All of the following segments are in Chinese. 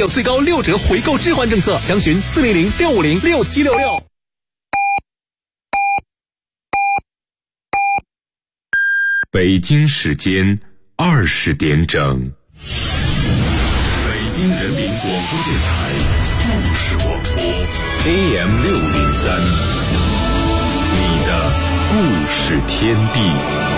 有最高6折回购置换政策，详询400-650-6766。 北京时间20点整，北京人民广播电台故事广播 AM603，你的故事天地。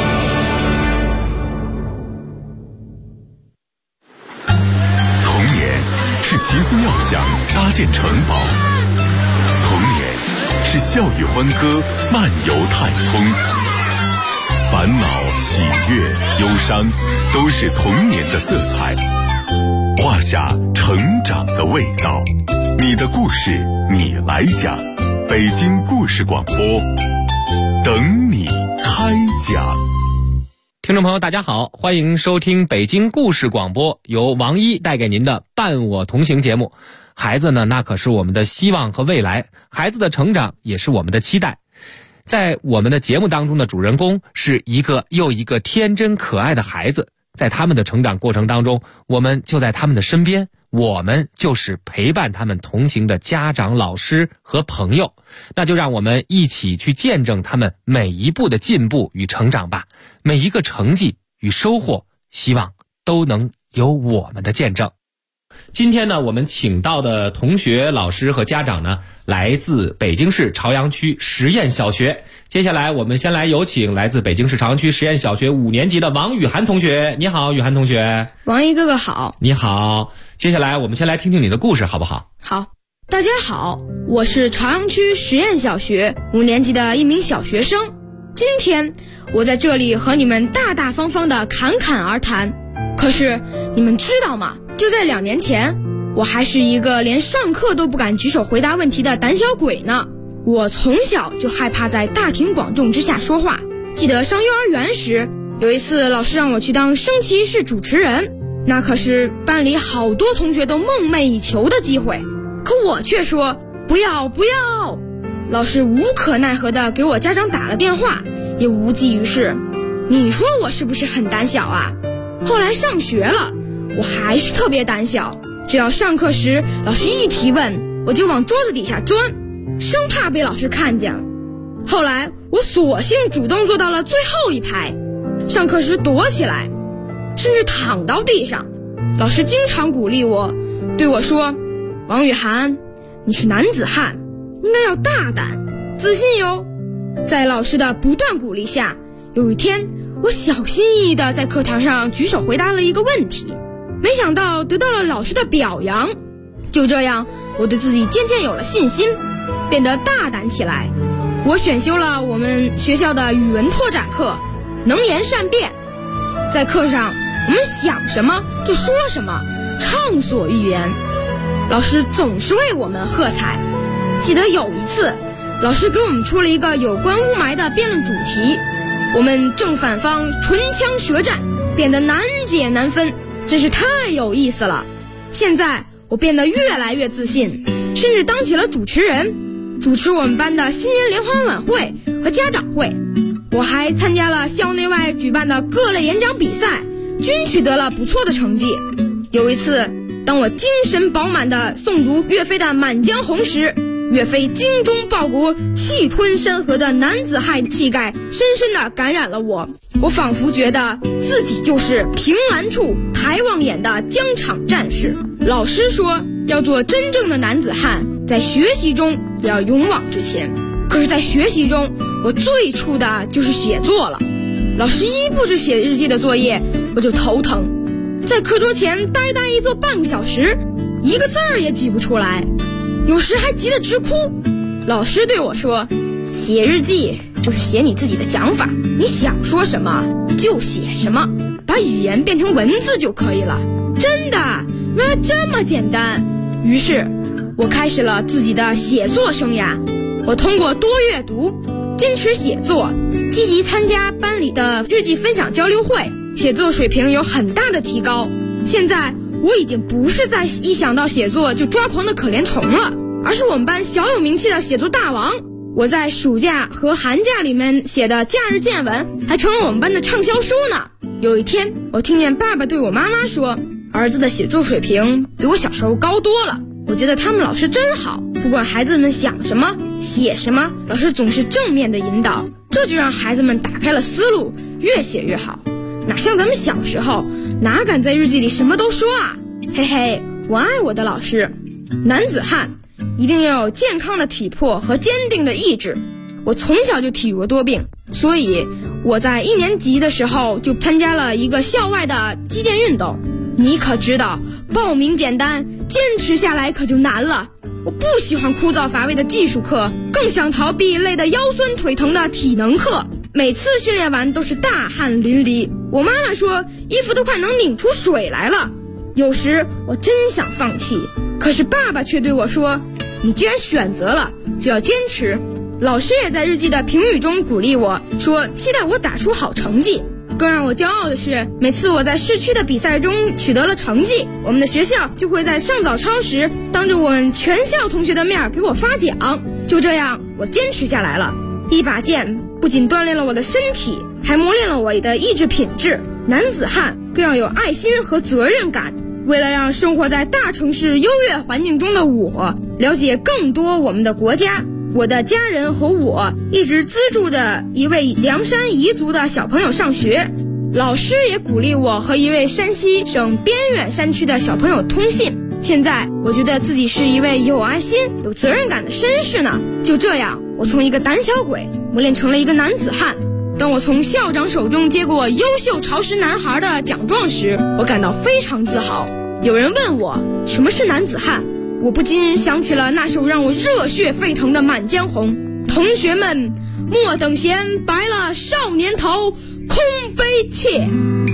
童年是奇思妙想搭建城堡，童年是笑语欢歌漫游太空。烦恼、喜悦、忧伤，都是童年的色彩，画下成长的味道。你的故事，你来讲。北京故事广播，等你开讲。 听众朋友大家好，欢迎收听北京故事广播，由王一带给您的伴我同行节目。孩子呢，那可是我们的希望和未来，孩子的成长也是我们的期待。在我们的节目当中的主人公是一个又一个天真可爱的孩子，在他们的成长过程当中，我们就在他们的身边，我们就是陪伴他们同行的家长、老师和朋友。那就让我们一起去见证他们每一步的进步与成长吧，每一个成绩与收获，希望都能有我们的见证。今天呢，我们请到的同学、老师和家长呢，来自北京市朝阳区实验小学。接下来我们先来有请来自北京市朝阳区实验小学5年级的王雨涵同学。你好，雨涵同学。 王一哥哥好。 你好。接下来我们先来听听你的故事好不好？ 好。大家好，我是朝阳区实验小学5年级的一名小学生。今天我在这里和你们大大方方的侃侃而谈。可是你们知道吗？就在2年前，我还是一个连上课都不敢举手回答问题的胆小鬼呢。我从小就害怕在大庭广众之下说话。记得上幼儿园时，有一次老师让我去当升旗仪式主持人，那可是班里好多同学都梦寐以求的机会，可我却说不要不要。老师无可奈何地给我家长打了电话，也无济于事。你说我是不是很胆小啊？后来上学了，我还是特别胆小，只要上课时老师一提问，我就往桌子底下钻，生怕被老师看见了。后来我索性主动坐到了最后一排，上课时躲起来，甚至躺到地上。老师经常鼓励我，对我说，王雨涵，你是男子汉，应该要大胆自信哟。在老师的不断鼓励下，有一天我小心翼翼地在课堂上举手回答了一个问题，没想到得到了老师的表扬。就这样，我对自己渐渐有了信心，变得大胆起来。我选修了我们学校的语文拓展课，能言善辩。在课上，我们想什么就说什么，畅所欲言。老师总是为我们喝彩。记得有一次，老师给我们出了一个有关雾霾的辩论主题，我们正反方唇枪舌战，变得难解难分，真是太有意思了。现在我变得越来越自信，甚至当起了主持人，主持我们班的新年联欢晚会和家长会。我还参加了校内外举办的各类演讲比赛，均取得了不错的成绩。有一次，当我精神饱满地诵读岳飞的《满江红》时，岳飞精忠报国、气吞山河的男子汉气概深深地感染了我。我仿佛觉得自己就是凭栏处抬望眼的疆场战士。老师说，要做真正的男子汉，在学习中也要勇往直前。可是在学习中，我最怵的就是写作了。老师一布置写日记的作业，我就头疼，在课桌前呆一坐半个小时，一个字儿也挤不出来，有时还急得直哭。老师对我说，写日记就是写你自己的想法，你想说什么就写什么，把语言变成文字就可以了。真的，原来这么简单。于是我开始了自己的写作生涯。我通过多阅读，坚持写作，积极参加班里的日记分享交流会，写作水平有很大的提高。现在我已经不是在一想到写作就抓狂的可怜虫了，而是我们班小有名气的写作大王。我在暑假和寒假里面写的假日见闻还成了我们班的畅销书呢。有一天，我听见爸爸对我妈妈说， 儿子的写作水平比我小时候高多了。我觉得他们老师真好，不管孩子们想什么写什么，老师总是正面的引导，这就让孩子们打开了思路，越写越好。哪像咱们小时候，哪敢在日记里什么都说啊。嘿嘿，我爱我的老师。男子汉一定要有健康的体魄和坚定的意志。我从小就体弱多病，所以我在1年级的时候就参加了一个校外的击剑运动。你可知道，报名简单，坚持下来可就难了。我不喜欢枯燥乏味的技术课，更想逃避累得腰酸腿疼的体能课。每次训练完都是大汗淋漓，我妈妈说衣服都快能拧出水来了。有时我真想放弃，可是爸爸却对我说，你既然选择了，就要坚持。老师也在日记的评语中鼓励我，说期待我打出好成绩。更让我骄傲的是，每次我在市区的比赛中取得了成绩，我们的学校就会在上早操时当着我们全校同学的面给我发奖。就这样，我坚持下来了。一把剑不仅锻炼了我的身体，还磨练了我的意志品质。男子汉更要有爱心和责任感。为了让生活在大城市优越环境中的我了解更多我们的国家，我的家人和我一直资助着一位凉山彝族的小朋友上学。老师也鼓励我和一位山西省边远山区的小朋友通信。现在我觉得自己是一位有爱心有责任感的绅士呢。就这样，我从一个胆小鬼磨练成了一个男子汉。当我从校长手中接过优秀潮湿男孩的奖状时，我感到非常自豪。有人问我什么是男子汉，我不禁想起了那首让我热血沸腾的《满江红》。同学们莫等闲，白了少年头，空悲切。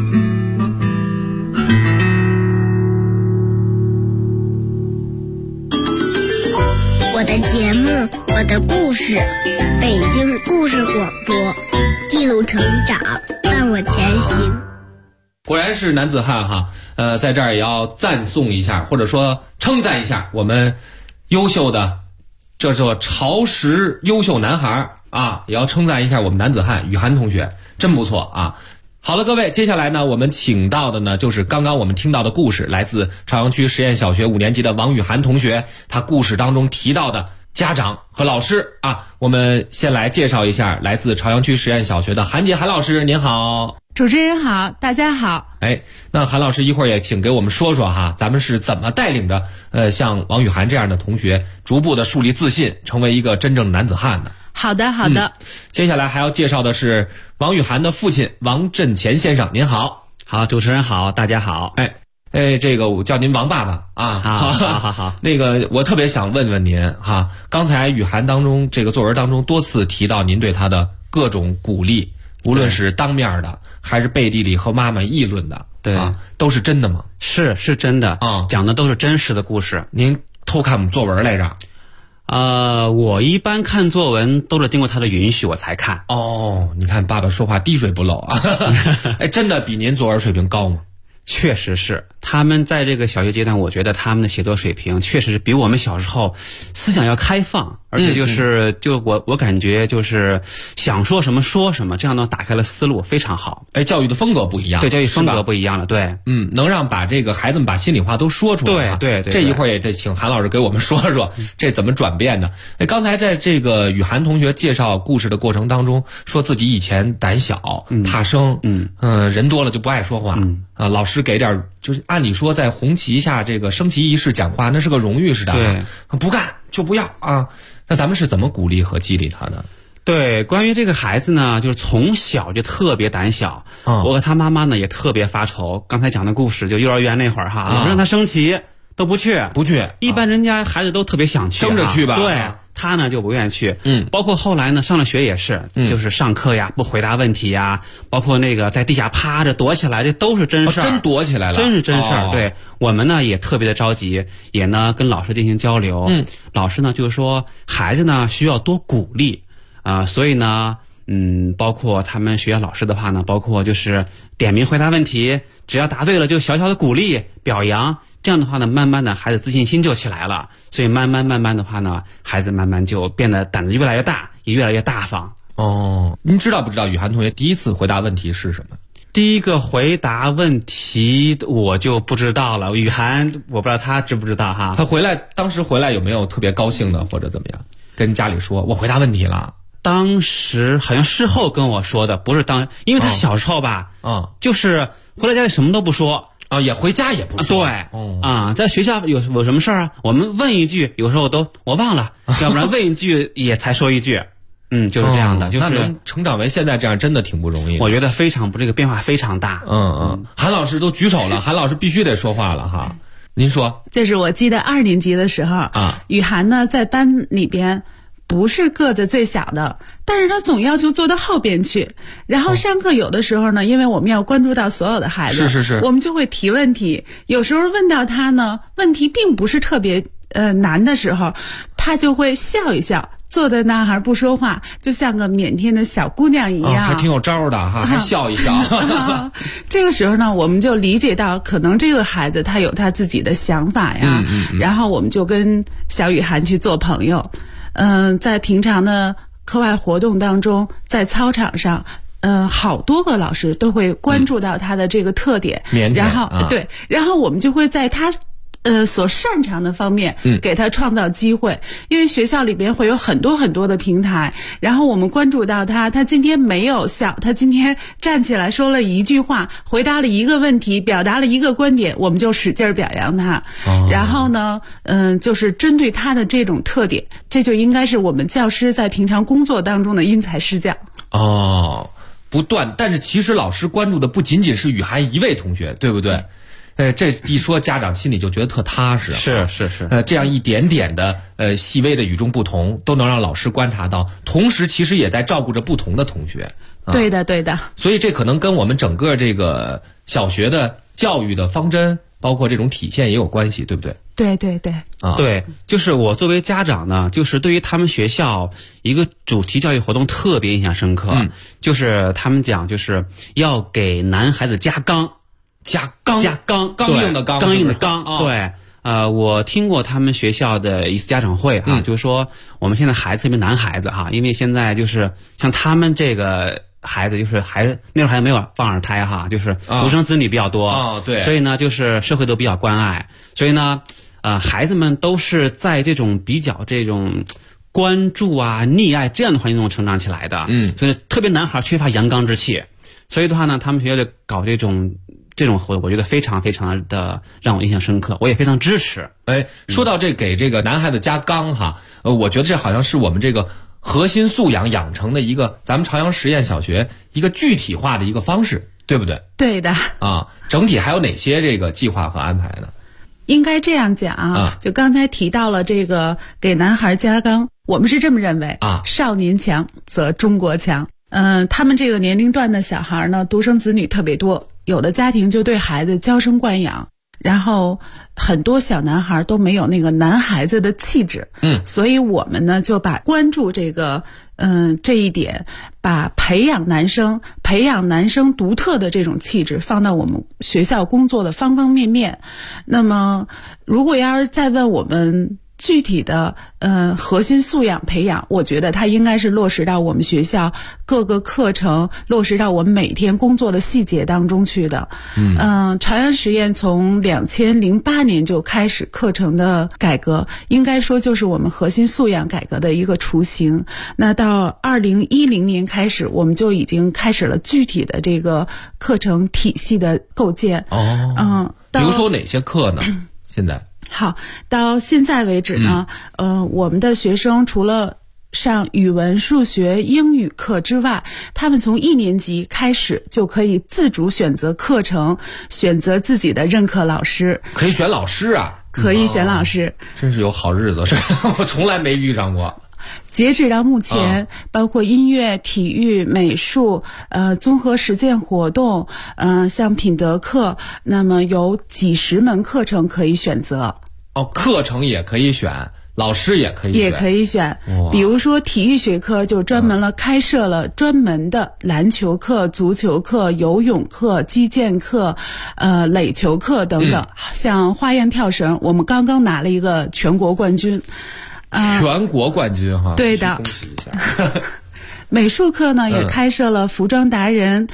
我的节目，我的故事，北京故事广播，记录成长，伴我前行。 果然是男子汉哈，在这儿也要赞颂一下，或者说称赞一下我们优秀的这座潮湿优秀男孩啊，也要称赞一下我们男子汉雨涵同学，真不错啊。好了，各位，接下来呢，我们请到的呢就是刚刚我们听到的故事，来自朝阳区实验小学5年级的王雨涵同学，他故事当中提到的家长和老师啊。我们先来介绍一下来自朝阳区实验小学的韩杰韩老师，您好。 主持人好，大家好。 那韩老师一会儿也请给我们说说哈，咱们是怎么带领着像王雨涵这样的同学逐步的树立自信，成为一个真正的男子汉的。 好的好的。 接下来还要介绍的是王雨涵的父亲王振乾先生，您好。 好，主持人好，大家好。 这个我叫您王爸爸啊。 好。 那个我特别想问问您哈，刚才雨涵当中这个作文当中多次提到您对他的各种鼓励，无论是当面的还是背地里和妈妈议论的， 对都是真的吗？ 是真的啊，讲的都是真实的故事。 您偷看我们作文来着？ 我一般看作文都是经过他的允许我才看。 哦，你看爸爸说话滴水不漏啊。真的比您作文水平高吗？ 确实是，他们在这个小学阶段，我觉得他们的写作水平确实是比我们小时候思想要开放，而且我感觉就是想说什么说什么，这样呢打开了思路，非常好。 教育的风格不一样。 对，教育风格不一样了。对， 能让把这个孩子们把心里话都说出来。 对， 这一会儿也得请韩老师给我们说说这怎么转变的。刚才在这个雨涵同学介绍故事的过程当中，说自己以前胆小、怕生，人多了就不爱说话。老师给点，就是按理说在红旗下这个升旗仪式讲话，那是个荣誉似的。 对， 不干就不要啊。那咱们是怎么鼓励和激励他的？ 对，关于这个孩子呢，就是从小就特别胆小。我和他妈妈呢也特别发愁。刚才讲的故事，就幼儿园那会儿哈，老师让他升旗都不去。一般人家孩子都特别想去， 争着去吧。 对。他呢就不愿意去，包括后来呢上了学也是，就是上课呀不回答问题呀，包括那个在地下趴着躲起来，这都是真事儿。 真躲起来了， 真是真事儿。对，我们呢也特别的着急，也呢跟老师进行交流。老师呢就是说孩子呢需要多鼓励所以呢包括他们学校老师的话呢，包括就是点名回答问题，只要答对了就小小的鼓励表扬。这样的话呢，慢慢的孩子自信心就起来了，所以慢慢的话呢，孩子慢慢就变得胆子越来越大，也越来越大方。 您知道不知道雨涵同学第一次回答问题是什么？ 第一个回答问题我就不知道了，雨涵我不知道他知不知道哈。 他当时回来有没有特别高兴的或者怎么样？跟家里说我回答问题了。 当时好像事后跟我说的，不是因为他小时候吧，就是回来家里什么都不说啊，也回家也不说。 对，在学校有什么事儿啊？我们问一句，有时候我忘了，要不然问一句也才说一句。就是这样的，就是那能成长为现在这样，真的挺不容易的。 我觉得这个变化非常大。 韩老师都举手了，韩老师必须得说话了哈。您说， 就是我记得2年级的时候啊，雨涵呢在班里边不是个子最小的，但是他总要求坐到后边去。然后上课有的时候呢，因为我们要关注到所有的孩子， 是， 我们就会提问题。有时候问到他呢，问题并不是特别难的时候，他就会笑一笑。坐在那儿不说话，就像个腼腆的小姑娘一样， 还挺有招的哈，还笑一笑。 这个时候呢，我们就理解到，可能这个孩子他有他自己的想法呀。然后我们就跟小雨涵去做朋友。在平常的课外活动当中，在操场上。好多个老师都会关注到他的这个特点，然后然后我们就会在他所擅长的方面给他创造机会。因为学校里边会有很多很多的平台，然后我们关注到他今天没有笑，他今天站起来说了一句话，回答了一个问题，表达了一个观点，我们就使劲表扬他。然后呢就是针对他的这种特点，这就应该是我们教师在平常工作当中的因材施教。 不断，但是其实老师关注的不仅仅是雨涵一位同学，对不对？这一说家长心里就觉得特踏实。 是。 这样一点点的细微的与众不同，都能让老师观察到，同时其实也在照顾着不同的同学。 对的。 所以这可能跟我们整个这个小学的教育的方针，包括这种体现也有关系，对不对？ 对。 对，就是我作为家长呢，就是对于他们学校一个主题教育活动特别印象深刻。就是他们讲就是要给男孩子加刚硬的刚，刚硬的刚。对，我听过他们学校的一次家长会就是说我们现在孩子特别男孩子因为现在就是像他们这个孩子就是那时候还没有放二胎就是独生子女比较多对， 所以呢就是社会都比较关爱，所以呢孩子们都是在这种比较这种关注溺爱这样的环境中成长起来的。所以特别男孩缺乏阳刚之气，所以的话呢，他们学校就搞这种活动，我觉得非常非常的让我印象深刻，我也非常支持。 说到给这个男孩子加刚我觉得这好像是我们这个核心素养养成的一个咱们朝阳实验小学一个具体化的一个方式，对不对？ 对的。 整体还有哪些这个计划和安排呢？ 应该这样讲就刚才提到了这个给男孩加刚，我们是这么认为少年强则中国强。他们这个年龄段的小孩呢，独生子女特别多，有的家庭就对孩子娇生惯养，然后很多小男孩都没有那个男孩子的气质。所以我们呢就把关注这个这一点，把培养男生独特的这种气质放到我们学校工作的方方面面。那么如果要是再问我们具体的核心素养培养，我觉得它应该是落实到我们学校各个课程，落实到我们每天工作的细节当中去的。朝阳实验从2008年就开始课程的改革，应该说就是我们核心素养改革的一个雏形。那到2010年开始，我们就已经开始了具体的这个课程体系的构建。 比如说哪些课呢？现在好，到现在为止呢，我们的学生除了上语文、数学、英语课之外，他们从1年级开始就可以自主选择课程，选择自己的任课老师。 可以选老师可以选老师。 真是有好日子，我从来没遇上过。 截止到目前，包括音乐、体育、美术、综合实践活动，像品德课，那么有几十门课程可以选择。 课程也可以选，老师也可以选。 比如说体育学科就专门开设了专门的篮球课、足球课、游泳课、击剑课、垒球课等等。像花样跳绳，我们刚刚拿了一个全国冠军。 全国冠军对的， 恭喜一下。 美术课呢也开设了服装达人、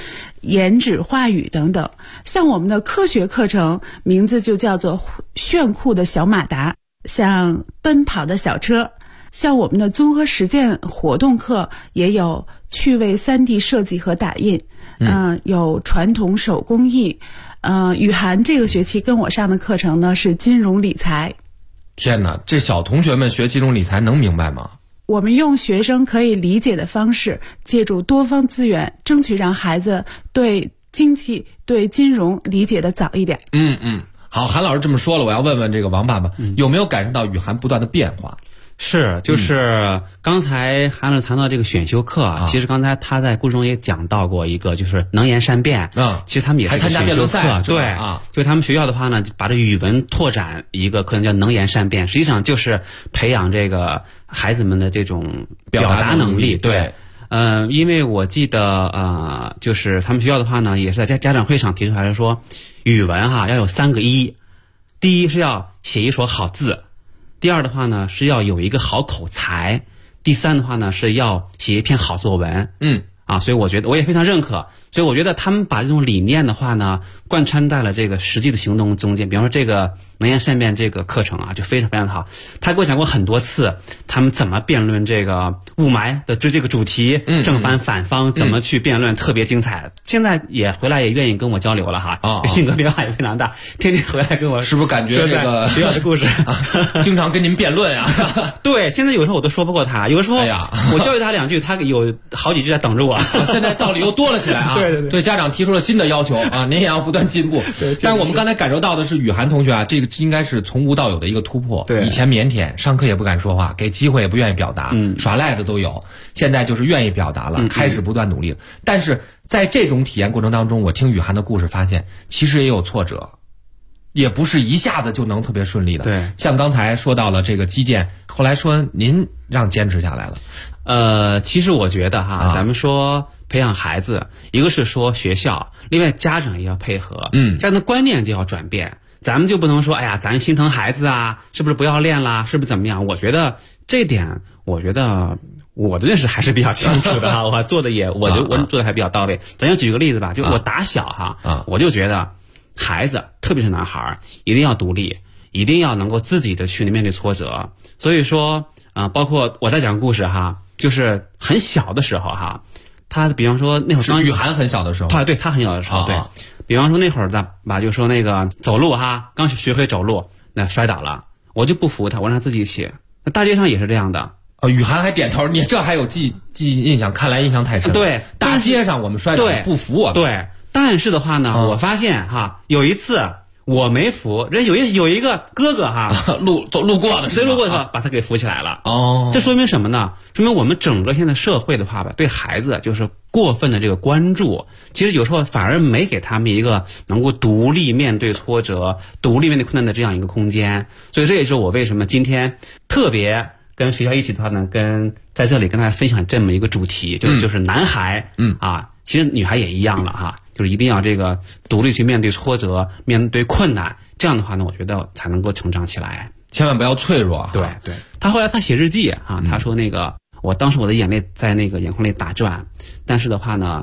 颜纸画语等等。像我们的科学课程名字就叫做炫酷的小马达，像奔跑的小车。像我们的综合实践活动课也有趣味 3D 设计和打印，有传统手工艺。雨涵这个学期跟我上的课程呢是金融理财。 天哪，这小同学们学金融理财能明白吗？ 我们用学生可以理解的方式，借助多方资源，争取让孩子对经济、对金融理解的早一点。 好，韩老师这么说了，我要问问这个王爸爸，有没有感受到雨涵不断的变化？ 是，就是刚才韩老师谈到这个选修课啊，其实刚才他在故事中也讲到过一个，就是能言善辩其实他们也是还参加辩论赛， 对就他们学校的话呢，把这语文拓展一个课程叫能言善辩，实际上就是培养这个孩子们的这种表达能力。对，因为我记得就是他们学校的话呢，也是在家长会上提出来说，语文要有3个一，第一是要写一手好字。第二的话呢是要有一个好口才，第三的话呢是要写一篇好作文。所以我觉得我也非常认可，所以我觉得他们把这种理念的话呢贯穿在了这个实际的行动中间。比方说这个能言善辩这个课程就非常非常好，他给我讲过很多次他们怎么辩论这个雾霾的这个主题，正反反方怎么去辩论，特别精彩。现在也回来也愿意跟我交流了性格变化也非常大，天天回来跟我是不是感觉这个学校的故事经常跟您辩论对，现在有时候我都说不过他，有的时候我教育他2句，他有好几句在等着我现在道理又多了起来对家长提出了新的要求您也要不断进步。但是我们刚才感受到的是雨涵同学这个应该是从无到有的一个突破。 对， 以前腼腆，上课也不敢说话，给机会也不愿意表达，耍赖的都有。现在就是愿意表达了，开始不断努力了。但是在这种体验过程当中，我听雨涵的故事发现，其实也有挫折，也不是一下子就能特别顺利的。 对， 像刚才说到了这个基建，后来说您让坚持下来了。 其实我觉得咱们说培养孩子，一个是说学校，另外家长也要配合，家长的观念就要转变。咱们就不能说，哎呀，咱心疼孩子是不是不要练啦，是不是怎么样？我觉得这点，我觉得我的认识还是比较清楚的我做的也，我做的还比较到位。咱就举个例子吧，就我打小我就觉得孩子，特别是男孩，一定要独立，一定要能够自己的去面对挫折。所以说包括我在讲故事就是很小的时候他比方说那会儿刚雨涵很小的时候， 对，他很小的时候，对。比方说那会儿就说那个走路刚学会走路，那摔倒了，我就不扶他，我让他自己起。那大街上也是这样的。 雨涵还点头，你这还有记忆印象，看来印象太深。 对， 大街上我们摔倒不扶我。 对，但是的话呢，我发现有一次我没扶，人有一个哥哥路过了， 谁路过的把他给扶起来了。这说明什么呢？说明我们整个现在社会的话对孩子就是过分的这个关注，其实有时候反而没给他们一个能够独立面对挫折、独立面对困难的这样一个空间。所以这也是我为什么今天特别跟学校一起的话呢，在这里跟大家分享这么一个主题，就是男孩其实女孩也一样了就是一定要这个独立去面对挫折，面对困难，这样的话呢，我觉得才能够成长起来。 千万不要脆弱。 对，他后来他写日记他说那个我当时我的眼泪在那个眼眶里打转，但是的话呢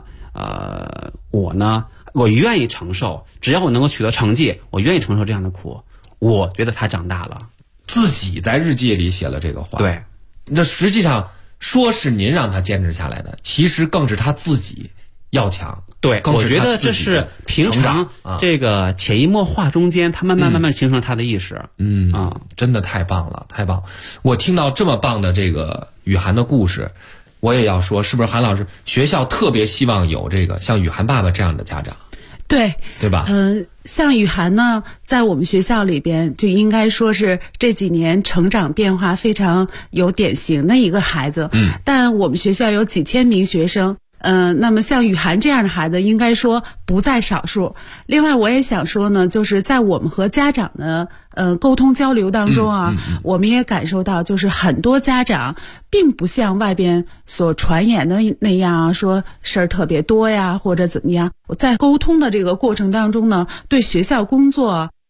我愿意承受，只要我能够取得成绩，我愿意承受这样的苦。我觉得他长大了， 自己在日记里写了这个话。 对， 那实际上说是您让他坚持下来的，其实更是他自己要强。 对，我觉得这是平常这个潜移默化中间，他慢慢形成了他的意识。 真的太棒了，太棒！我听到这么棒的这个雨涵的故事，我也要说，是不是韩老师学校特别希望有这个像雨涵爸爸这样的家长？对吧？ 像雨涵呢，在我们学校里边就应该说是这几年成长变化非常有典型的一个孩子。但我们学校有几千名学生。那么像雨涵这样的孩子应该说不在少数。另外我也想说呢，就是在我们和家长的沟通交流当中我们也感受到，就是很多家长并不像外边所传言的那样说事儿特别多呀，或者怎么样。我在沟通的这个过程当中呢，对学校工作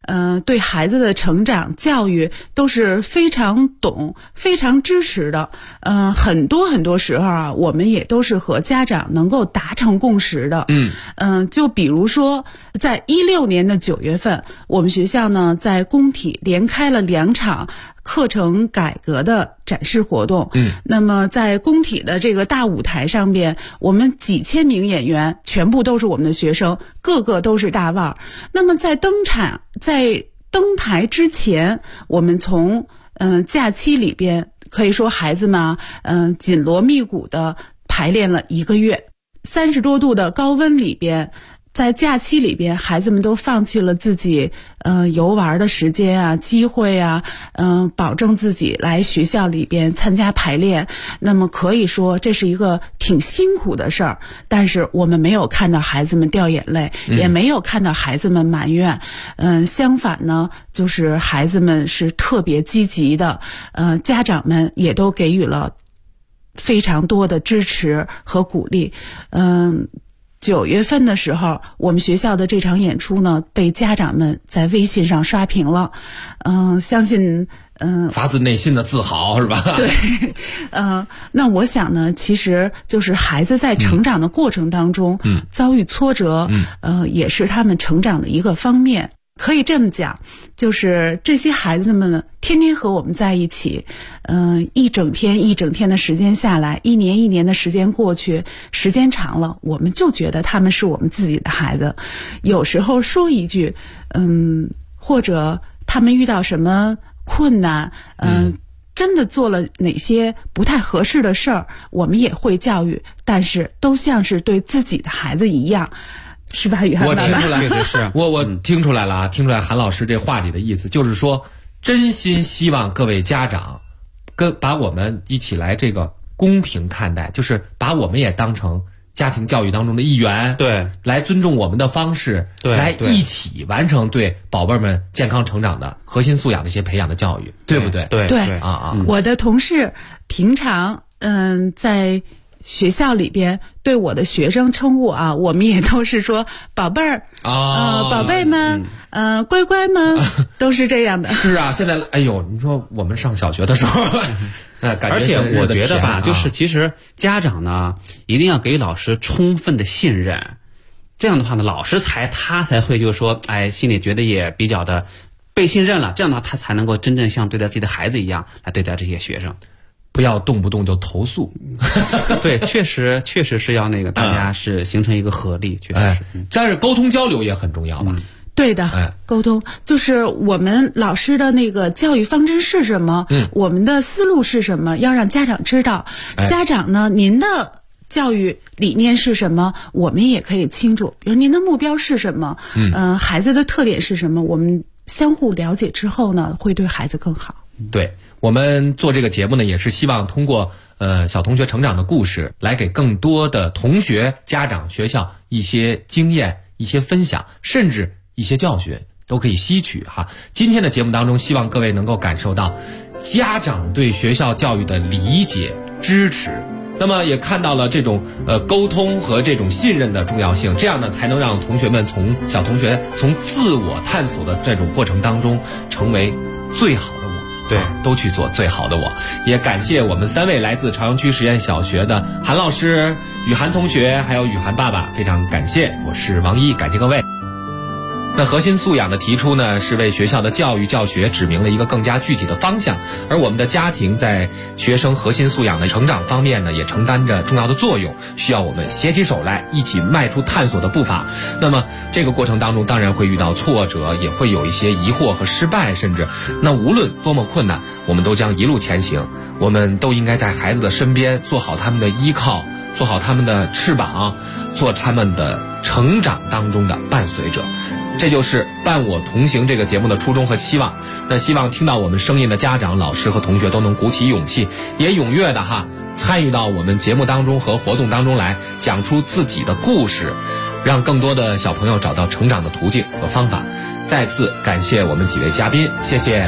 对孩子的成长教育都是非常懂、非常支持的。很多时候啊，我们也都是和家长能够达成共识的。就比如说，在16年的9月份，我们学校呢在工体连开了2场课程改革的展示活动。那么在工体的这个大舞台上边，我们几千名演员全部都是我们的学生，个个都是大腕儿。那么在登台之前，我们从假期里边，可以说孩子们紧锣密鼓的排练了1个月，30多度的高温里边，在假期里边，孩子们都放弃了自己游玩的时间啊、机会啊，保证自己来学校里边参加排练。那么可以说这是一个挺辛苦的事儿，但是我们没有看到孩子们掉眼泪，也没有看到孩子们埋怨。相反呢，就是孩子们是特别积极的，家长们也都给予了非常多的支持和鼓励。9月份的时候，我们学校的这场演出呢，被家长们在微信上刷屏了。相信发自内心的自豪，是吧？ 对。那我想呢，其实就是孩子在成长的过程当中，遭遇挫折，也是他们成长的一个方面。可以这么讲，就是这些孩子们呢，天天和我们在一起，一整天的时间下来，1年1年的时间过去，时间长了，我们就觉得他们是我们自己的孩子。有时候说一句，或者他们遇到什么困难，真的做了哪些不太合适的事儿，我们也会教育，但是都像是对自己的孩子一样。是吧，雨涵爸爸？ 我听出来，我听出来了啊！听出来韩老师这话里的意思，就是说，真心希望各位家长把我们一起来这个公平看待，就是把我们也当成家庭教育当中的一员， 对， 来尊重我们的方式， 对， 来一起完成对宝贝们健康成长的核心素养的一些培养的教育，对不对？ 对我的同事平常在学校里边对我的学生称呼啊，我们也都是说宝贝儿宝贝们，乖乖们，都是这样的。 是啊，现在哎呦，你说我们上小学的时候，感觉而且我觉得吧，就是其实家长呢一定要给老师充分的信任，这样的话呢，老师他才会就是说，心里觉得也比较的被信任了，这样的话他才能够真正像对待自己的孩子一样来对待这些学生。 不要动不动就投诉。 对，确实是要那个大家是形成一个合力，确实是。 但是沟通交流也很重要吧？ 对的，沟通就是我们老师的那个教育方针是什么，我们的思路是什么，要让家长知道。家长呢，您的教育理念是什么，我们也可以清楚。比如您的目标是什么，孩子的特点是什么，我们相互了解之后呢，会对孩子更好。 对，我们做这个节目呢，也是希望通过小同学成长的故事，来给更多的同学、家长、学校一些经验、一些分享，甚至一些教训都可以吸取哈。今天的节目当中，希望各位能够感受到家长对学校教育的理解、支持。那么也看到了这种沟通和这种信任的重要性，这样呢才能让同学们小同学从自我探索的这种过程当中成为最好的我。对，都去做最好的我。也感谢我们3位来自朝阳区实验小学的韩老师、雨涵同学还有雨涵爸爸，非常感谢。我是王一，感谢各位。那核心素养的提出呢，是为学校的教育教学指明了一个更加具体的方向，而我们的家庭在学生核心素养的成长方面呢，也承担着重要的作用，需要我们携起手来，一起迈出探索的步伐。那么这个过程当中当然会遇到挫折，也会有一些疑惑和失败，甚至那无论多么困难，我们都将一路前行。我们都应该在孩子的身边做好他们的依靠，做好他们的翅膀，做他们的成长当中的伴随者。这就是伴我同行这个节目的初衷和期望。那希望听到我们声音的家长、老师和同学都能鼓起勇气，也踊跃的参与到我们节目当中和活动当中来，讲出自己的故事，让更多的小朋友找到成长的途径和方法。再次感谢我们几位嘉宾，谢谢。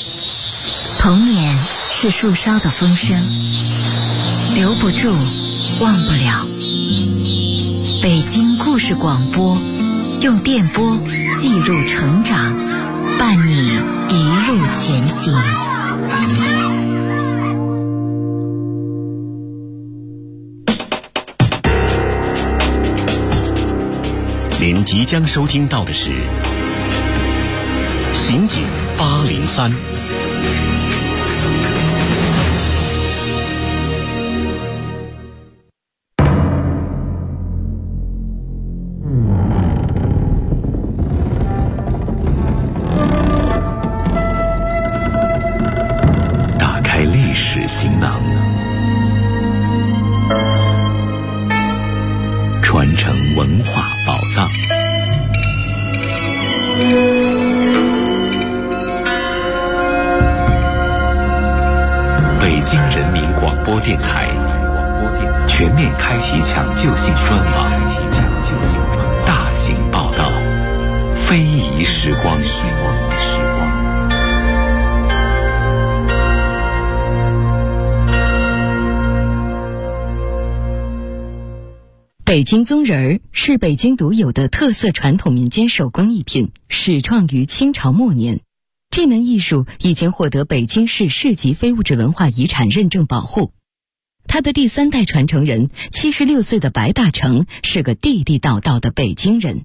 童年是树梢的风声，留不住， 忘不了。北京故事广播，用电波记录成长，伴你一路前行。 您即将收听到的是《刑警803》。打开历史行囊，传承文化宝藏。北京人民广播电台全面开启抢救性专访，大型报道，非遗时光。 北京宗人儿是北京独有的特色传统民间手工艺品，始创于清朝末年。这门艺术已经获得北京市市级非物质文化遗产认证保护。他的第3代传承人76岁的白大成是个地地道道的北京人。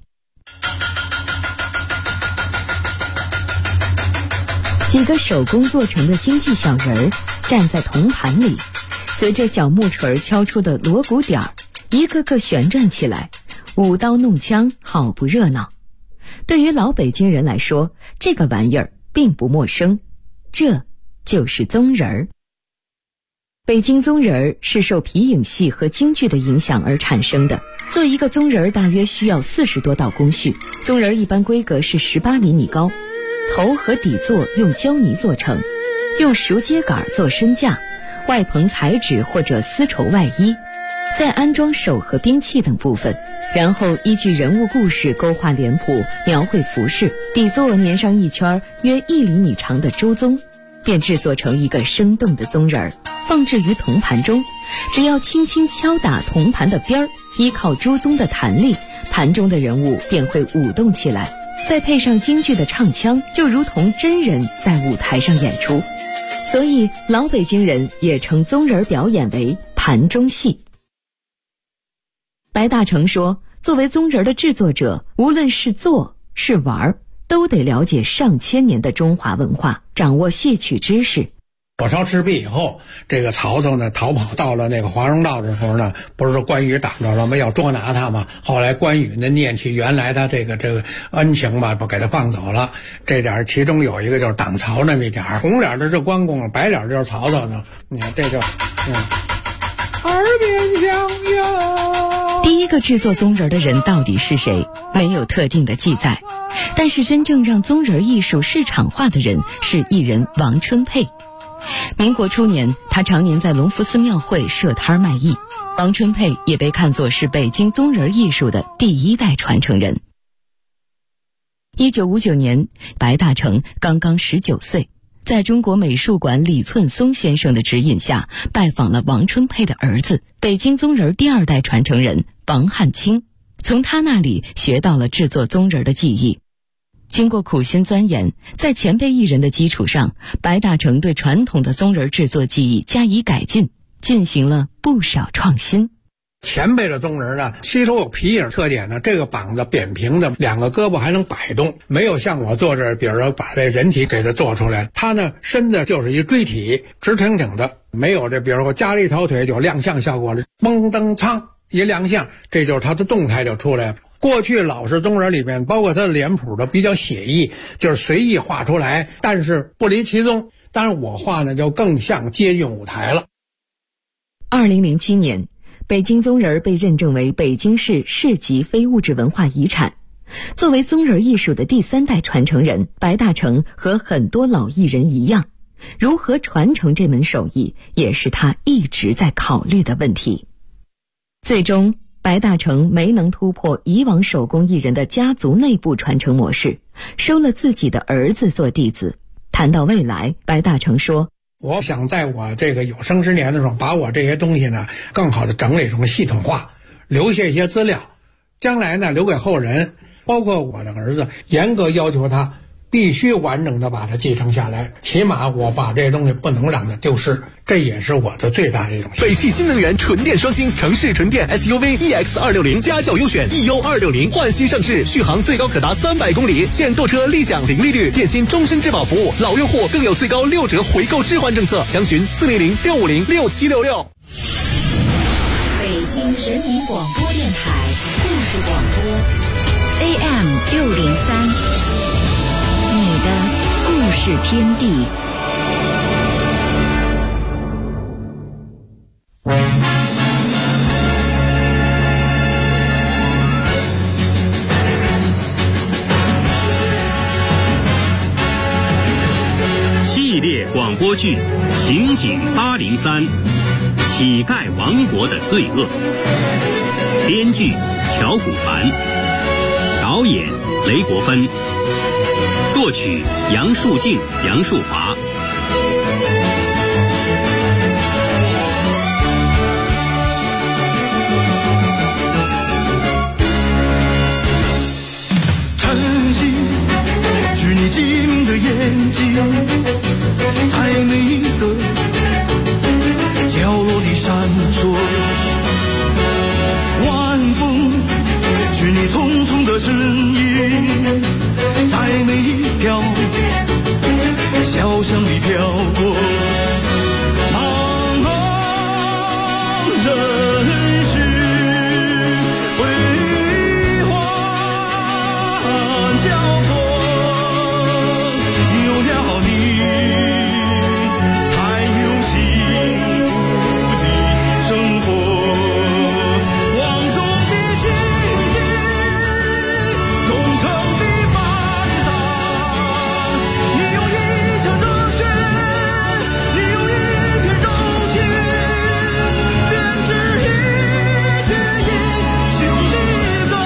几个手工做成的京剧小人儿站在铜盘里，随着小木锤敲出的锣鼓点儿，一个个旋转起来，舞刀弄枪，好不热闹。对于老北京人来说，这个玩意儿并不陌生，这就是宗人儿。北京宗人儿是受皮影戏和京剧的影响而产生的。做一个宗人儿大约需要40多道工序，宗人儿一般规格是18厘米高，头和底座用胶泥做成，用熟秸秆做身架，外棚彩纸或者丝绸外衣，再安装手和兵器等部分，然后依据人物故事勾画脸谱，描绘服饰，底座粘上一圈约1厘米长的朱宗，便制作成一个生动的宗人儿，放置于铜盘中。只要轻轻敲打铜盘的边儿，依靠朱宗的弹力，盘中的人物便会舞动起来，再配上京剧的唱腔，就如同真人在舞台上演出。所以老北京人也称宗人表演为盘中戏。白大成说，作为宗人的制作者，无论是做是玩，都得了解上千年的中华文化，掌握戏曲知识。 火烧赤壁以后，这个曹操呢逃跑到了那个华容道的时候呢，不是说关羽挡着了吗？要捉拿他嘛。后来关羽呢念起原来他这个恩情吧，不给他放走了。这点其中有一个就是挡曹那么一点，红脸的是关公，白脸就是曹操呢。你看这就耳边响哟。 第一个制作宗人的人到底是谁，没有特定的记载，但是真正让宗人艺术市场化的人是艺人王春佩。民国初年，他常年在隆福寺庙会设摊卖艺。王春佩也被看作是北京宗人艺术的第1代传承人。1959年，白大成刚刚19岁，在中国美术馆李寸松先生的指引下，拜访了王春佩的儿子，北京宗人第2代传承人王汉卿，从他那里学到了制作宗人的技艺。经过苦心钻研，在前辈艺人的基础上，白大成对传统的宗人制作技艺加以改进，进行了不少创新。 前辈的宗人呢，吸收有皮影特点呢，这个膀子扁平的，2个胳膊还能摆动，没有像我做这，比如说把这人体给它做出来，它呢身子就是一锥体，直挺挺的，没有这，比如说加了一条腿就亮相效果了，嘣噔苍一亮相，这就是它的动态就出来了。过去老式宗人里面，包括他的脸谱都比较写意，就是随意画出来，但是不离其宗。当然我画呢就更像接近舞台了。 2007年，北京宗人被认证为北京市市级非物质文化遗产。作为宗人艺术的第3代传承人，白大成和很多老艺人一样，如何传承这门手艺，也是他一直在考虑的问题。最终白大成没能突破以往手工艺人的家族内部传承模式，收了自己的儿子做弟子。谈到未来，白大成说， 我想在我这个有生之年的时候，把我这些东西呢更好的整理成系统化，留下一些资料，将来呢留给后人，包括我的儿子，严格要求他必须完整的把它继承下来，起码我把这些东西不能让它丢失，这也是我的最大的一种。 北汽新能源纯电双星城市纯电 SUV EX260家轿优选 EU260焕新上市，续航最高可达300公里，现购车立享零利率，电信终身质保服务，老用户更有最高6折回购置换政策，详询400-650-6766。 北京人民广播电台故事广播 AM603，你的故事天地。 系列广播剧《刑警803》，乞丐王国的罪恶。编剧乔古凡，导演雷国芬，作曲杨树静、杨树华。 晨曦是你机敏的眼睛，在每一个角落里闪烁。晚风是你匆匆的身影，在每一条小巷里飘过。茫茫人世辉煌交错，有了你才有幸福的生活。光荣的心情，忠诚的班长，你用一腔热血，你用一片柔情，编织一曲英雄的歌。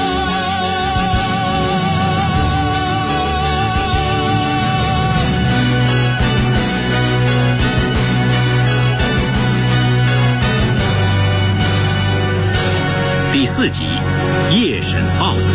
第4集，夜审豹子。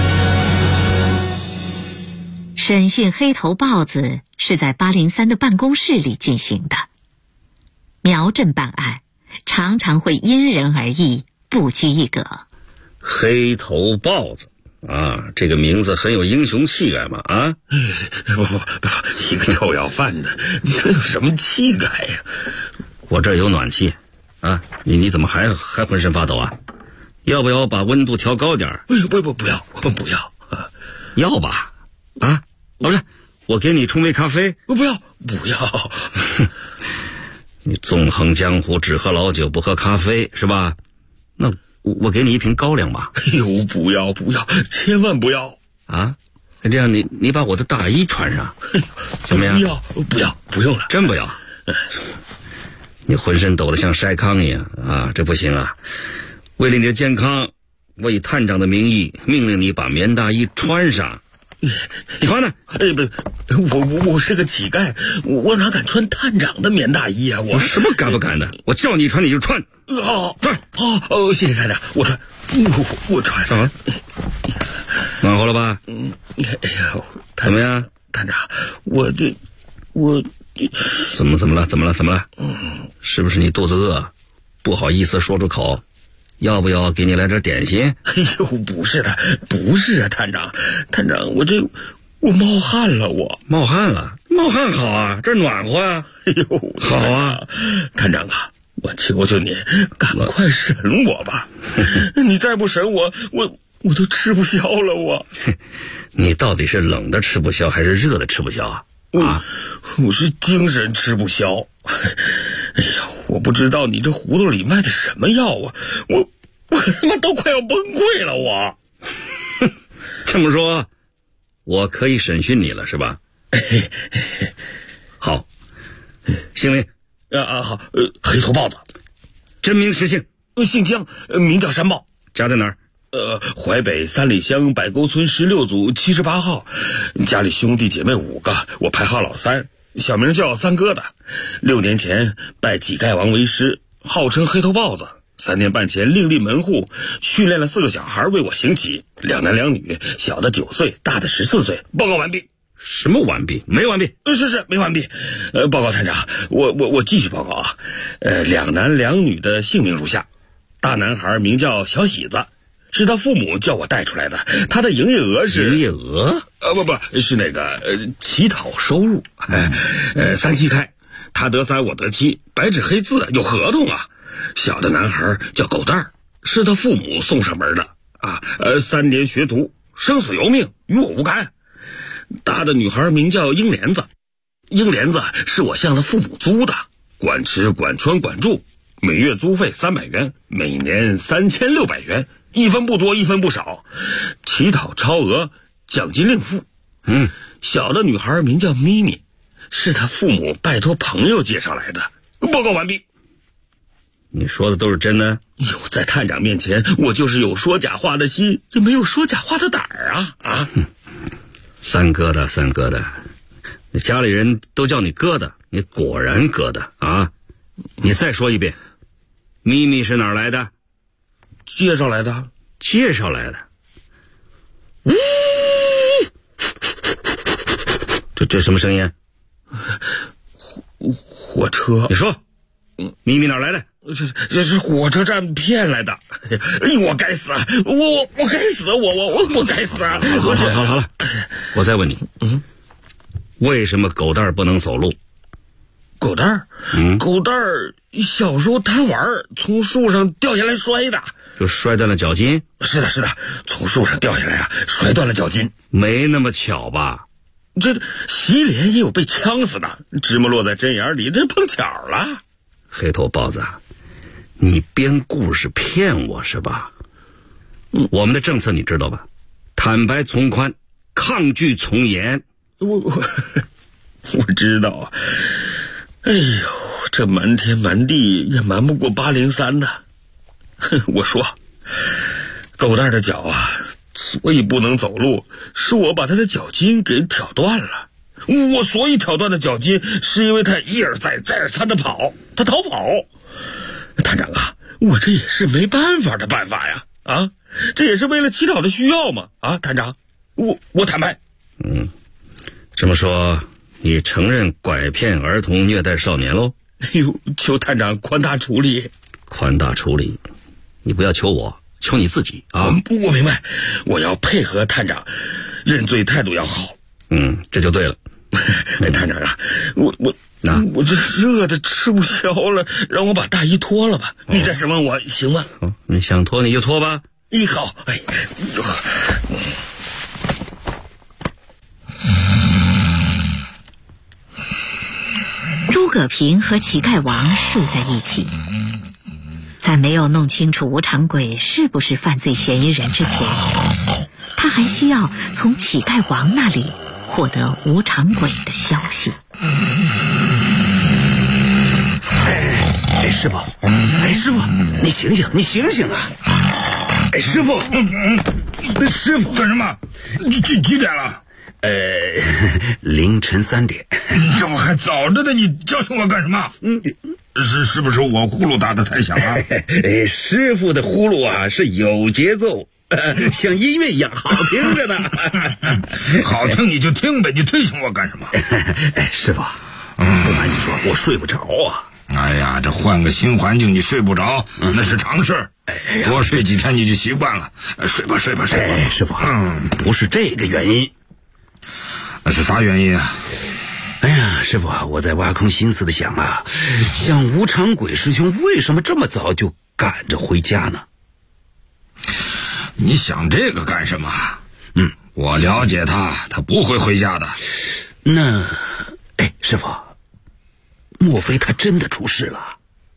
审讯黑头豹子是在803的办公室里进行的。苗镇办案常常会因人而异，不拘一格。 黑头豹子啊，这个名字很有英雄气概嘛啊！ 不，一个臭要饭的，你这有什么气概呀？ 我这儿有暖气啊，你怎么还浑身发抖啊？要不要把温度调高点儿？ 不要， 要吧？啊，不是，我给你冲杯咖啡。 不要。 你纵横江湖，只喝老酒不喝咖啡是吧？那我给你一瓶高粱吧。 哎呦，不要，千万不要啊！这样你把我的大衣穿上，怎么样？ 不用了， 真不要。你浑身抖得像筛糠一样啊，这不行啊！为了你的健康，我以探长的名义命令你把棉大衣穿上。你穿呢？ 我是个乞丐，我哪敢穿探长的棉大衣啊！我什么敢不敢的？我叫你穿你就穿。 好，谢谢探长，我穿。我穿上完，暖和了吧？ 哎呦， 怎么样， 探长？ 怎么了？是不是你肚子饿，不好意思说出口？要不要给你来点点心？ 哎呦，不是啊，探长，我冒汗了， 冒汗好啊，这暖和啊。 哎呦， 好啊， 探长啊，我求求你，赶快审我吧！你再不审我都吃不消了，我。 你到底是冷的吃不消，还是热的吃不消啊？ 我是精神吃不消。哎呀，我不知道你这葫芦里卖的什么药啊！我他妈都快要崩溃了，我。 这么说，我可以审讯你了是吧？好，姓名好，黑头豹子， 真名实姓， 姓姜，名叫山豹， 家在哪儿？ 淮北3里乡柏沟村16组78号，家里兄弟姐妹5个，我排行老3。 小名叫三哥的，6年前拜乞丐王为师，号称黑头豹子。3年半前另立门户，训练了4个小孩为我行乞，2男2女，小的9岁，大的14岁。报告完毕。 什么完毕？没完毕。 是没完毕。报告探长，我继续报告啊。2男2女的姓名如下：大男孩名叫小喜子，是他父母叫我带出来的。他的营业额是营业额？ 不是那个乞讨收入。3期开，他得3，我得7，白纸黑字，有合同啊。小的男孩叫狗蛋儿，是他父母送上门的啊。3年学徒，生死由命，与我无干。大的女孩名叫英莲子，英莲子是我向他父母租的，管吃管穿管住，每月租费300元，每年3600元，一分不多一分不少。乞讨超额，奖金另付。小的女孩名叫咪咪，是他父母拜托朋友介绍来的。报告完毕。 你说的都是真的？ 在探长面前，我就是有说假话的心，也没有说假话的胆儿啊！ 三哥的，家里人都叫你哥的，你果然哥的啊！你再说一遍，咪咪是哪儿来的？ 介绍来的。 介绍来的。这什么声音？ 火车。 你说，咪咪哪儿来的？ 这是火车站骗来的。我该死，我该死，我该死啊！ 好了，我再问你，为什么狗蛋儿不能走路？ 狗蛋儿，狗蛋儿小时候贪玩，从树上掉下来摔的， 就摔断了脚筋。 是的，从树上掉下来啊，摔断了脚筋。 没那么巧吧？ 这洗脸也有被呛死的，芝麻落在针眼里，这碰巧了。 黑头豹子，你编故事骗我是吧？我们的政策你知道吧？坦白从宽，抗拒从严。 我知道啊。哎呦，这瞒天瞒地也瞒不过803的。我说，狗蛋的脚啊，所以不能走路，是我把他的脚筋给挑断了。我所以挑断的脚筋，是因为他一而再再而三的跑，他逃跑。探长啊，我这也是没办法的办法呀！啊，这也是为了乞讨的需要嘛！啊，探长，我坦白。 这么说，你承认拐骗儿童、虐待少年喽？ 哎呦，求探长宽大处理。 宽大处理？你不要求我，求你自己啊！ 我明白，我要配合探长，认罪态度要好。 这就对了。 探长啊，我这热的吃不消了，让我把大衣脱了吧。你再审问我行吗？ 你想脱你就脱吧。 好。 诸葛平和乞丐王睡在一起，在没有弄清楚无常鬼是不是犯罪嫌疑人之前，他还需要从乞丐王那里获得无常鬼的消息。 师傅，你醒醒啊！师傅， 师傅干什么？几点了？ 凌晨3点。 这不还早着呢，你叫醒我干什么？是不是我呼噜打得太响了？ 师傅的呼噜啊是有节奏，像音乐一样好听着呢。 好听你就听呗，你推醒我干什么？ 师傅，不瞒你说，我睡不着啊。 哎呀，这换个新环境你睡不着，那是常事。多睡几天你就习惯了。睡吧。师傅，不是这个原因。 那是啥原因啊？ 哎呀，师傅，我在挖空心思的想啊，像无常鬼师兄为什么这么早就赶着回家呢？ 你想这个干什么？我了解他不会回家的。 那，师傅，莫非他真的出事了？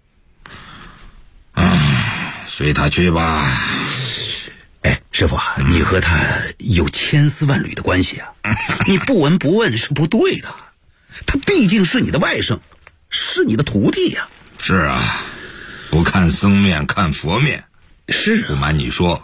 随他去吧。 师傅，你和他有千丝万缕的关系啊，你不闻不问是不对的。他毕竟是你的外甥，是你的徒弟呀。 是啊，不看僧面看佛面。 是不瞒你说，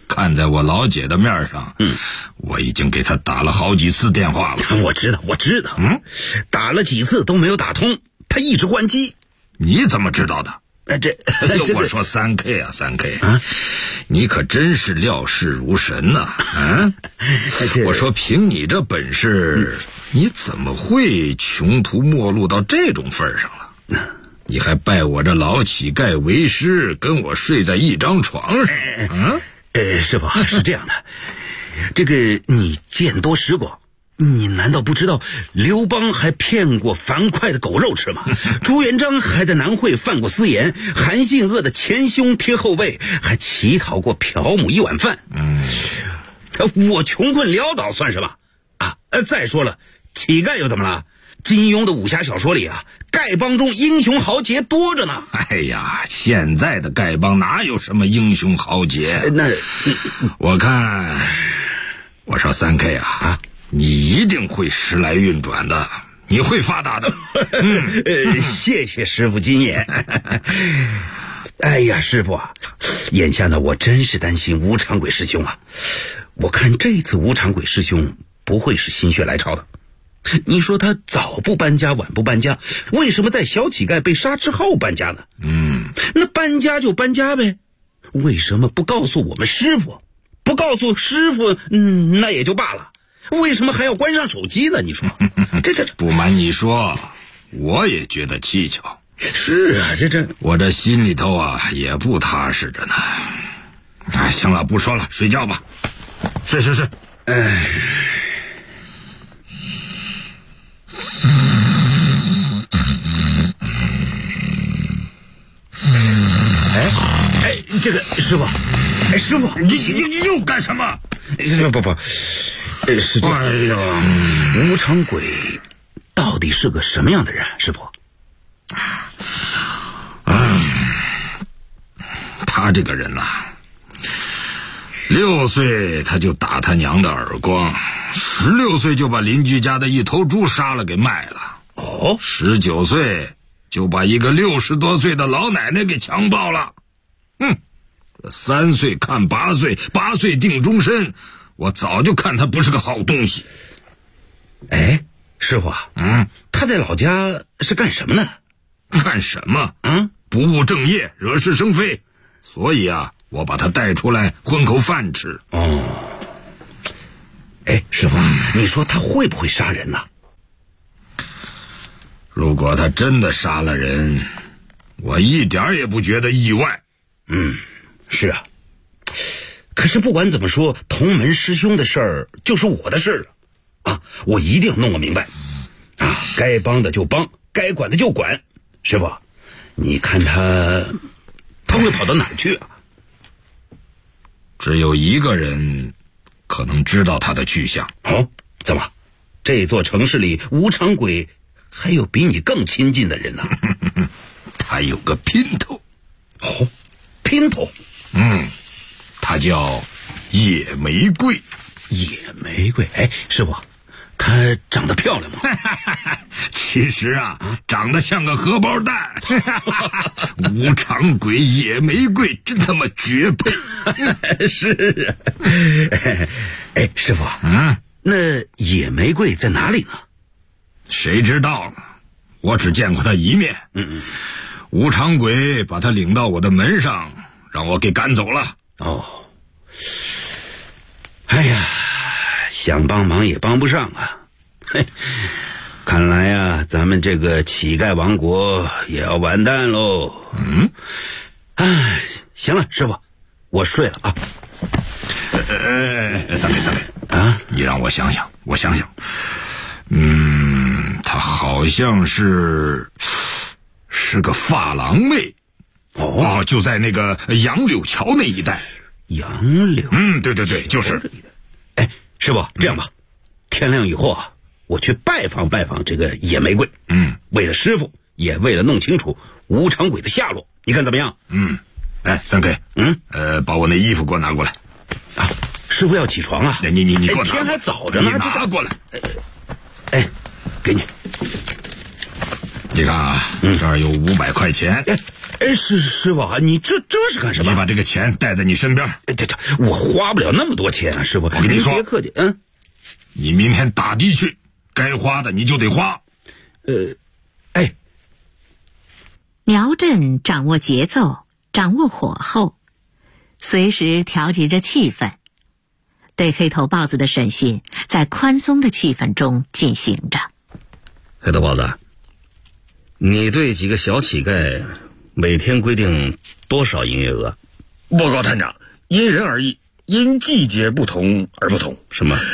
看在我老姐的面上，我已经给她打了好几次电话了。 我知道，打了几次都没有打通，她一直关机。 你怎么知道的？我说3K 啊，3K 啊，你可真是料事如神呐！我说凭你这本事，你怎么会穷途末路到这种份上了？你还拜我这老乞丐为师，跟我睡在一张床上？ 师傅是这样的，这个你见多识广。你难道不知道刘邦还骗过樊哙的狗肉吃吗？朱元璋还在南会犯过私盐，韩信饿得前胸贴后背，还乞讨过朴母一碗饭。我穷困潦倒算什么啊？再说了，乞丐又怎么了？金庸的武侠小说里啊，丐帮中英雄豪杰多着呢。 哎呀，现在的丐帮哪有什么英雄豪杰？我看，我说3K 啊，你一定会时来运转的，你会发达的。 谢谢师傅金言。哎呀，师傅啊，眼下呢，我真是担心吴长鬼师兄啊。我看这次吴长鬼师兄不会是心血来潮的。你说他早不搬家晚不搬家，为什么在小乞丐被杀之后搬家呢？那搬家就搬家呗，为什么不告诉我们师傅？不告诉师傅，那也就罢了，为什么还要关上手机呢？你说这不瞒你说，我也觉得蹊跷。 是啊， 我这心里头啊也不踏实着呢。行了，不说了，睡觉吧。睡。 这个师傅，师傅， 你又干什么？ 不，是这。 哎呀， 吴长鬼到底是个什么样的人，师傅？ 他这个人呐，6岁他就打他娘的耳光，16岁就把邻居家的一头猪杀了给卖了，19岁就把一个60多岁的老奶奶给强暴了。3岁看8岁，8岁定终身，我早就看他不是个好东西。 师傅啊，他在老家是干什么呢？ 干什么？不务正业，惹是生非，所以啊，我把他带出来混口饭吃。 师傅，你说他会不会杀人呢？ 如果他真的杀了人，我一点也不觉得意外。 是啊，可是不管怎么说，同门师兄的事儿就是我的事儿啊，我一定要弄个明白啊！该帮的就帮，该管的就管。师傅，你看他会跑到哪儿去啊？ 只有一个人可能知道他的去向。 怎么？这座城市里吴长鬼还有比你更亲近的人呢？ 他有个姘头。 姘头？ 他叫野玫瑰。 野玫瑰？师傅，她长得漂亮吗？ 其实啊，长得像个荷包蛋。吴长鬼野玫瑰真他妈绝配。 是啊。师傅，那野玫瑰在哪里呢？ 谁知道呢？我只见过他一面。吴长鬼把他领到我的门上，让我给赶走了。 哎呀，想帮忙也帮不上啊。看来啊，咱们这个乞丐王国也要完蛋喽。行了，师傅，我睡了啊。 三妹啊，你让我想想，他好像是个发廊妹。就在那个杨柳桥那一带。 杨柳？ 对，就是。 师傅，这样吧，天亮以后啊，我去拜访拜访这个野玫瑰。为了师傅，也为了弄清楚吴长鬼的下落，你看怎么样 ？3K，把我那衣服给我拿过来。 师傅要起床啊？ 你给我拿， 天还早着呢， 你拿过来。 给你。 你看啊，这儿有500块钱。 师傅啊，你这是干什么？ 你把这个钱带在你身边。 这我花不了那么多钱啊，师傅。 我跟你说， 别客气。 你明天打的去，该花的你就得花。 苗振掌握节奏，掌握火候，随时调节着气氛。对黑头豹子的审讯在宽松的气氛中进行着。 黑头豹子，你对几个小乞丐每天规定多少营业额？ 报告探长，因人而异，因季节不同而不同。 什么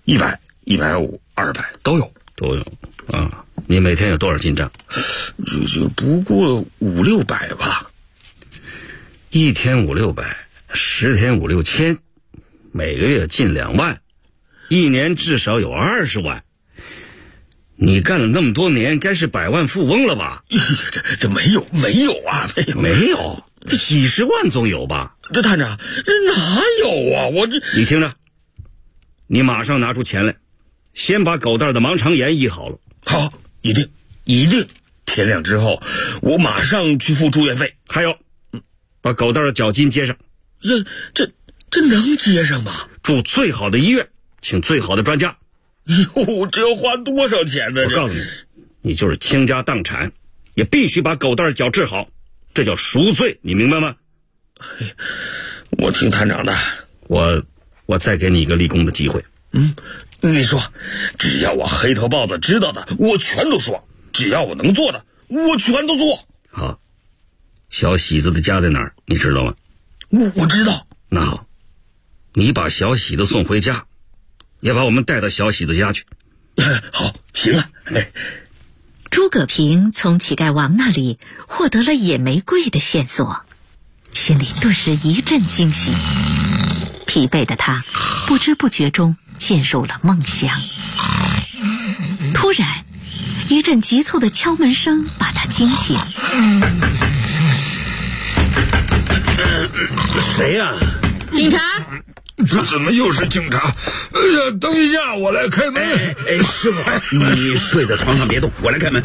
？100、150、200都有啊。你每天有多少进账？ 就不过500、600吧。 一天500、600，10天5、6千，每个月近2万，一年至少有20万。你干了那么多年，该是百万富翁了吧？ 这没有啊， 没有，这几十万总有吧？ 这探长，这哪有啊？ 你听着，你马上拿出钱来，先把狗蛋的盲肠炎医好了。 好，一定。天亮之后，我马上去付住院费。 还有，把狗蛋的脚筋接上。 这能接上吗？ 住最好的医院，请最好的专家。 哟，这要花多少钱呢？ 我告诉你，你就是倾家荡产，也必须把狗蛋的脚治好，这叫赎罪，你明白吗？ 我听探长的。 我再给你一个立功的机会。 你说，只要我黑头豹子知道的，我全都说；只要我能做的，我全都做。 好，小喜子的家在哪儿？你知道吗？ 我知道。 那好，你把小喜子送回家，也把我们带到小喜子家去。 好，行啊。 诸葛平从乞丐王那里获得了野玫瑰的线索，心里顿时一阵惊喜。疲惫的他不知不觉中进入了梦乡。突然，一阵急促的敲门声把他惊醒。 谁呀？ 警察。 这怎么又是警察？哎呀，等一下，我来开门。 师傅，你睡在床上别动，我来开门。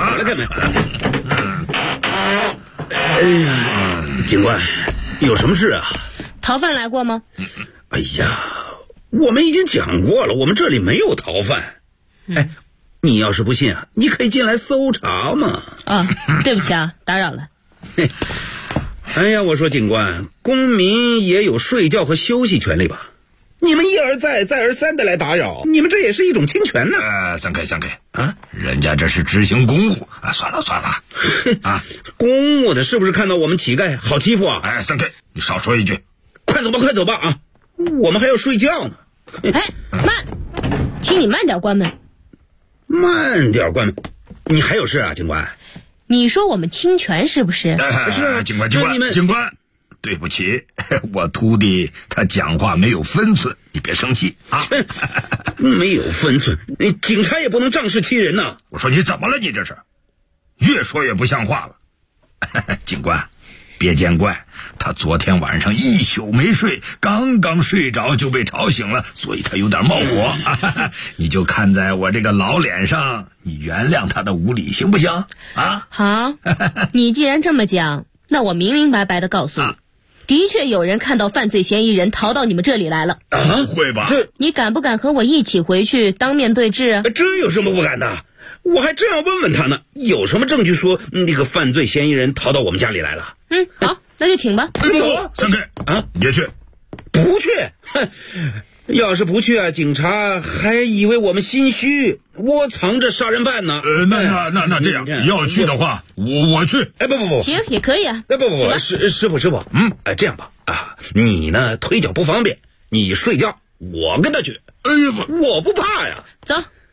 哎呀，警官，有什么事啊？ 逃犯来过吗？ 哎呀，我们已经讲过了，我们这里没有逃犯。你要是不信啊，你可以进来搜查嘛。 对不起啊，打扰了。 哎呀，我说警官，公民也有睡觉和休息权利吧？你们一而再再而三的来打扰，你们这也是一种侵权呢。 散开啊！人家这是执行公务啊！算了啊！ 公务的是不是看到我们乞丐好欺负啊？ 散开！你少说一句。 快走吧啊！我们还要睡觉呢。 慢，请你慢点关门。 慢点关门。你还有事啊，警官？ 你说我们侵权是不是？ 是。 警官，对不起，我徒弟他讲话没有分寸，你别生气啊。 没有分寸，警察也不能仗势欺人呐。 我说你怎么了？你这是越说越不像话了。警官，别见怪，他昨天晚上一宿没睡，刚睡着就被吵醒了，所以他有点冒火。你就看在我这个老脸上，你原谅他的无礼行不行啊？ 好，你既然这么讲，那我明白的告诉你，的确有人看到犯罪嫌疑人逃到你们这里来了。 不会吧？ 你敢不敢和我一起回去当面对质啊？ 这有什么不敢的？我还真要问问他呢，有什么证据说那个犯罪嫌疑人逃到我们家里来了？ 好，那就请吧。 不， 散开啊！别去， 不去。要是不去啊，警察还以为我们心虚，窝藏着杀人犯呢。 那这样，要去的话，我去。 不， 行，也可以啊。 不，师傅，这样吧啊，你呢腿脚不方便，你睡觉，我跟他去。我不怕呀。 走。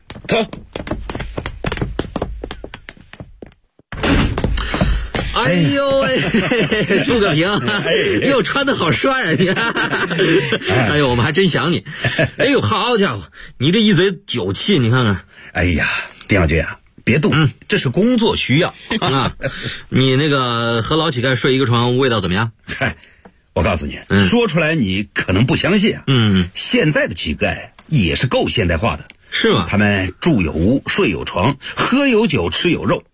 哎呦喂，诸葛平，又穿得好帅啊！你看，哎呦，我们还真想你。哎呦，好家伙，你这一嘴酒气，你看看。 哎呀，丁小军啊，别动，这是工作需要啊。你那个和老乞丐睡一个床，味道怎么样？ 我告诉你，说出来你可能不相信啊。现在的乞丐也是够现代化的， 是吗？ 他们住有屋，睡有床，喝有酒，吃有肉。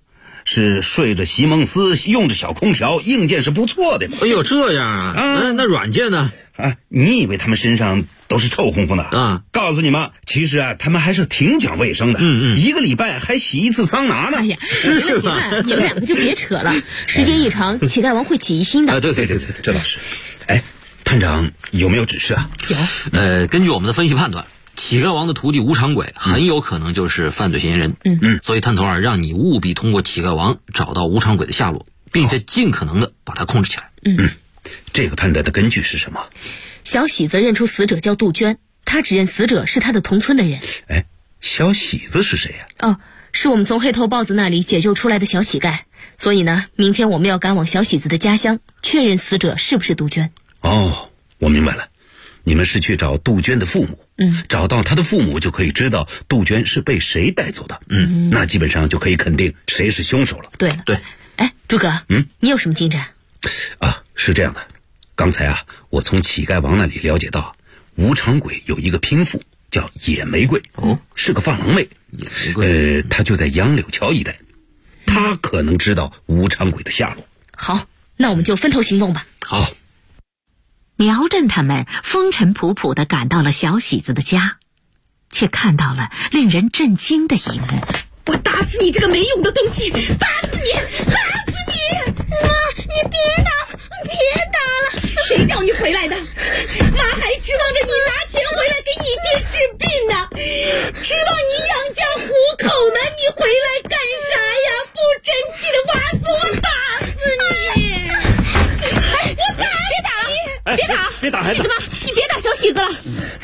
是睡着席梦思，用着小空调，硬件是不错的嘛。 哎呦，这样啊？那软件呢？ 你以为他们身上都是臭烘烘的啊？告诉你们，其实啊，他们还是挺讲卫生的。1个礼拜还洗一次桑拿呢。 哎呀，行了，你们两个就别扯了，时间一长，乞丐王会起疑心的。 对，这倒是。哎，探长有没有指示啊？ 有。根据我们的分析判断，乞丐王的徒弟吴长鬼很有可能就是犯罪嫌疑人。所以探头儿让你务必通过乞丐王找到吴长鬼的下落，并且尽可能的把他控制起来。 这个判断的根据是什么？ 小喜子认出死者叫杜鹃，他指认死者是他的同村的人。 哎，小喜子是谁呀？ 是我们从黑头豹子那里解救出来的小乞丐。所以呢，明天我们要赶往小喜子的家乡，确认死者是不是杜鹃。 我明白了，你们是去找杜鹃的父母。找到他的父母就可以知道杜鹃是被谁带走的。那基本上就可以肯定谁是凶手了。 对。哎，朱哥，你有什么进展？ 是这样的，刚才啊，我从乞丐王那里了解到，吴长鬼有一个拼妇叫野玫瑰，是个放狼妹。她就在杨柳桥一带，她可能知道吴长鬼的下落。 好，那我们就分头行动吧。 好。 苗震他们风尘仆仆地赶到了小喜子的家，却看到了令人震惊的一幕。 我打死你这个没用的东西！打死你！妈，你别打了！谁叫你回来的？妈还指望着你拿钱回来给你爹治病呢，指望你养家糊口呢，你回来干啥呀？不争气的娃子，我打死你！我打！ 别打孩子！ 喜子妈，你别打小喜子了。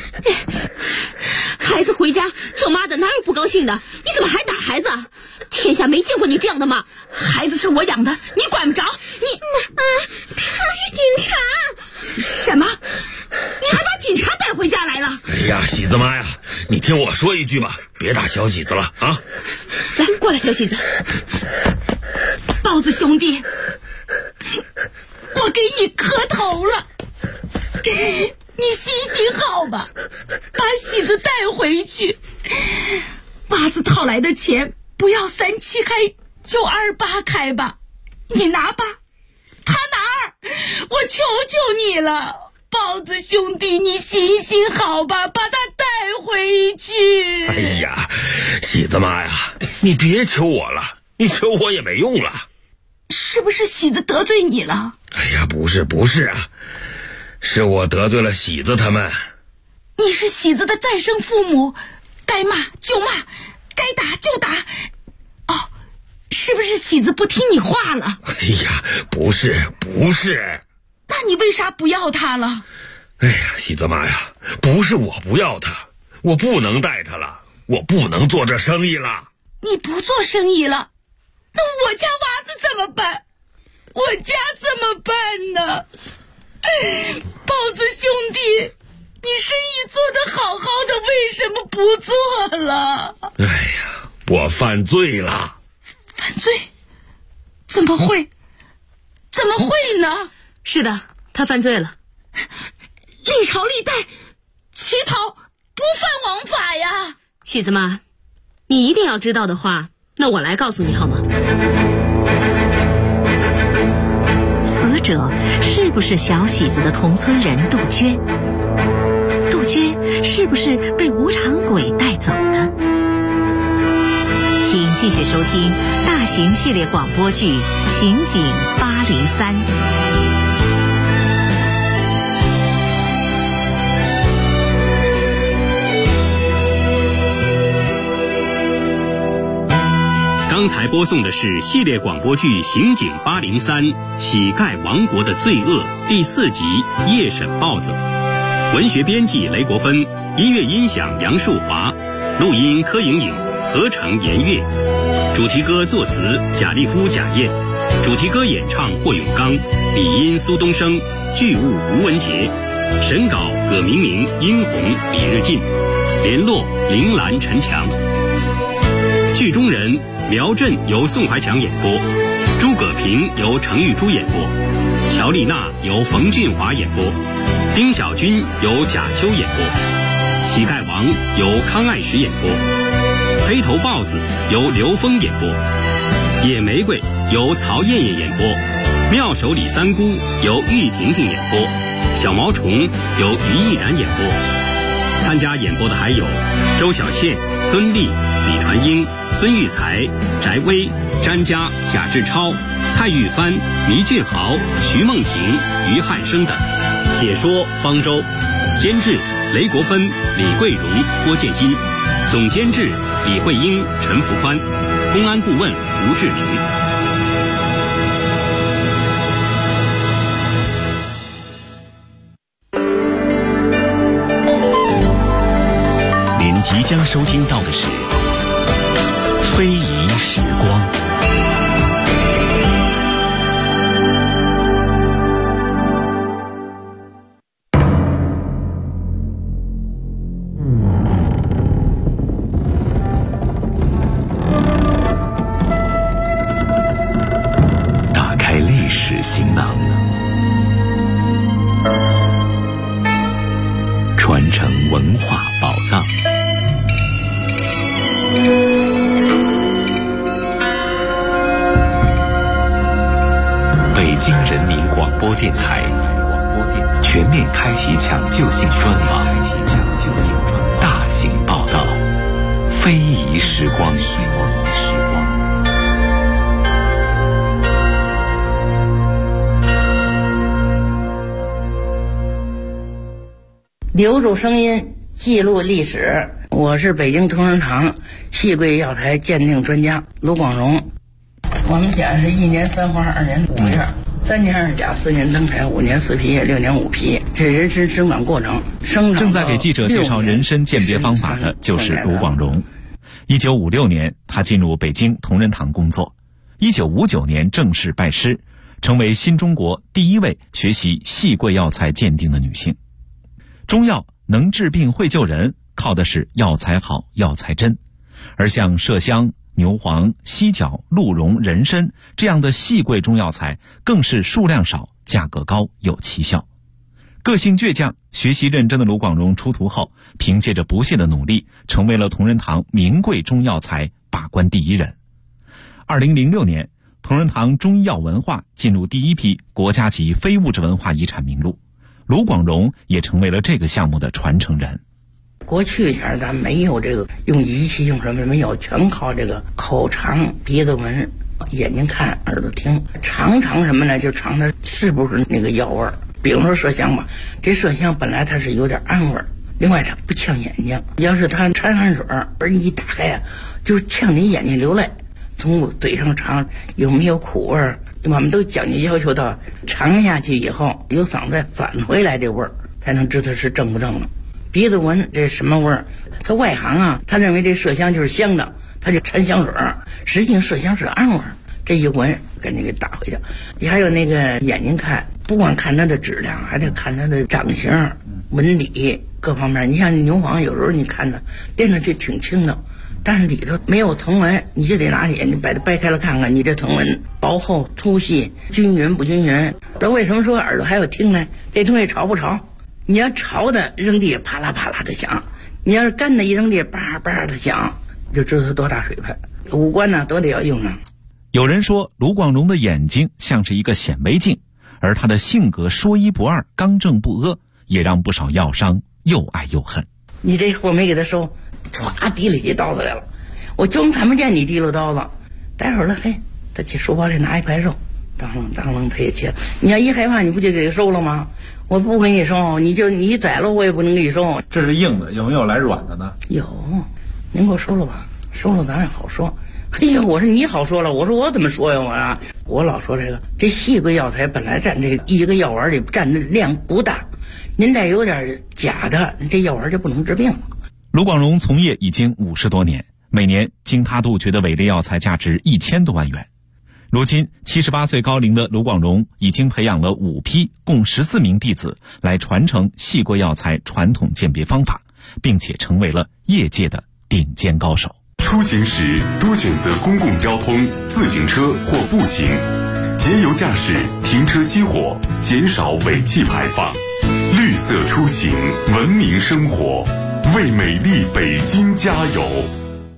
孩子回家做妈的哪有不高兴的？你怎么还打孩子？天下没见过你这样的妈！ 孩子是我养的，你管不着。 他是警察。 什么？你还把警察带回家来了？ 哎呀，喜子妈呀，你听我说一句吧，别打小喜子了啊！ 来，过来，小喜子。 豹子兄弟，我给你磕头了。你行好吧，把喜子带回去。娃子讨来的钱不要37开，就28开吧，你拿吧。他哪儿？我求求你了，豹子兄弟，你行好吧，把他带回去。 哎呀，喜子妈呀，你别求我了，你求我也没用了。 是不是喜子得罪你了？ 哎呀，不是啊，是我得罪了喜子他们。 你是喜子的再生父母，该骂就骂，该打就打。是不是喜子不听你话了？ 哎呀，不是。 那你为啥不要他了？ 哎呀，喜子妈呀，不是我不要他，我不能带他了，我不能做这生意了。 你不做生意了，那我家娃子怎么办？我家怎么办呢？豹子兄弟，你生意做得好好的，为什么不做了？ 哎呀，我犯罪了。 犯罪？怎么会呢？ 是的，他犯罪了。 历朝历代乞讨不犯王法呀。 喜子妈，你一定要知道的话，那我来告诉你好吗？ 死者是不是小喜子的同村人杜鹃？杜鹃是不是被吴长鬼带走的？请继续收听大型系列广播剧《刑警803》。 刚才播送的是系列广播剧《刑警803：乞丐王国的罪恶》第4集《夜审豹子》，文学编辑雷国芬，音乐音响杨树华，录音柯莹莹，合成严月，主题歌作词贾立夫、贾燕，主题歌演唱霍永刚，笔音苏东升，剧务吴文杰，审稿葛明明、殷红、李日进，联络林兰、陈强。剧中人苗震由宋怀强演播，诸葛平由程玉珠演播，乔丽娜由冯俊华演播，丁小军由贾秋演播，乞丐王由康爱石演播，黑头豹子由刘峰演播。 野玫瑰由曹艳艳演播，妙手李三姑由玉婷婷演播，小毛虫由于毅然演播。参加演播的还有周小倩、孙俪、李传英、孙玉才、翟薇、詹佳、贾志超、蔡玉帆、倪俊豪、徐梦婷、于汉生等。解说方舟，监制雷国芬、李桂荣、郭建新，总监制李慧英、陈福宽，公安顾问吴志明。 您即将收听到的是《非遗时光》。打开历史行囊，传承文化宝藏。北京人民广播电台全面开启抢救性专访，大型报道，非遗时光。 留住声音，记录历史。我是北京同仁堂戏柜药材鉴定专家卢广荣。我们家是1年3花2年5叶，3年2甲4年登台5年4皮6年5皮，这人参生长过程。 正在给记者介绍人参鉴别方法的就是卢广荣。1956年，他进入北京同仁堂工作。1959年正式拜师，成为新中国第一位学习戏柜药材鉴定的女性。中药能治病会救人，靠的是药材好、药材真。而像麝香、牛黄、犀角、鹿茸、人参这样的细贵中药材，更是数量少、价格高、有奇效。个性倔强、学习认真的卢广荣出徒后，凭借着不懈的努力，成为了同仁堂名贵中药材把关第一人。2006年，同仁堂中医药文化进入第一批国家级非物质文化遗产名录，卢广荣也成为了这个项目的传承人。 过去前咱没有这个用仪器用什么没有，全靠这个口尝、鼻子闻、眼睛看、耳朵听，尝什么呢？就尝它是不是那个药味儿。比如说麝香吧，这麝香本来它是有点暗味儿，另外它不呛眼睛，要是它掺汗水而你一打开啊，就呛你眼睛流泪。从嘴上尝有没有苦味儿，我们都讲究要求到尝下去以后有嗓子返回来这味儿，才能知道是正不正了。鼻子闻这什么味儿？他外行啊，他认为这麝香就是香的，他就掺香水儿，实际上麝香是暗味儿。这一闻赶紧给打回去。你还有那个眼睛看，不光看它的质量，还得看它的长形、纹理各方面。你像牛黄，有时候你看它练的就挺轻的，但是里头没有藤纹，你就得拿眼睛把它掰开了看看，你这藤纹薄厚、粗细、均匀不均匀。那为什么说耳朵还要听呢？这东西潮不潮？你要潮的扔地啪啦啪啦的响，你要是干的一扔地叭叭的响，就知道它多大水分。五官呢都得要用上。 有人说卢广荣的眼睛像是一个显微镜，而他的性格说一不二、刚正不阿，也让不少药商又爱又恨。 你这货没给他收，唰提了起刀子来了，我就看不见你提溜刀子。待会儿了，嘿，他去书包里拿一块肉，当啷他也切。你要一害怕，你不就给他收了吗？我不给你收，你宰了我也不能给你收。 这是硬的，有没有来软的呢？ 有，您给我收了吧，收了咱也好说。哎呀，我说你好说了，我说我怎么说呀？我老说这细贵药材本来占这一个药丸里占的量不大，您再有点假的，这药丸就不能治病了。 卢广荣从业已经50多年，每年经他杜绝的伪劣药材价值1000多万元。如今78岁高龄的卢广荣已经培养了5批共14名弟子来传承细贵药材传统鉴别方法，并且成为了业界的顶尖高手。 出行时多选择公共交通、自行车或步行，节油驾驶，停车熄火，减少尾气排放。绿色出行，文明生活，为美丽北京加油。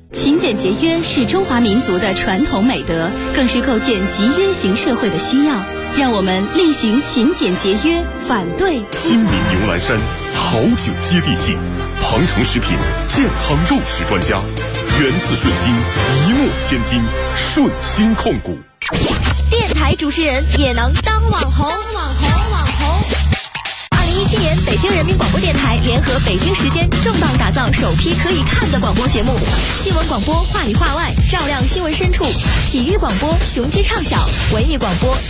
勤俭节约是中华民族的传统美德，更是构建集约型社会的需要。让我们力行勤俭节约，反对亲民牛栏山，好酒接地气。庞城食品健康肉食专家，源自顺心，一诺千金，顺心控股。 电台主持人也能当网红。2017年，北京人民广播电台联合北京时间重磅打造首批可以看的广播节目，新闻广播话里话外，照亮新闻深处；体育广播雄鸡唱晓，文艺广播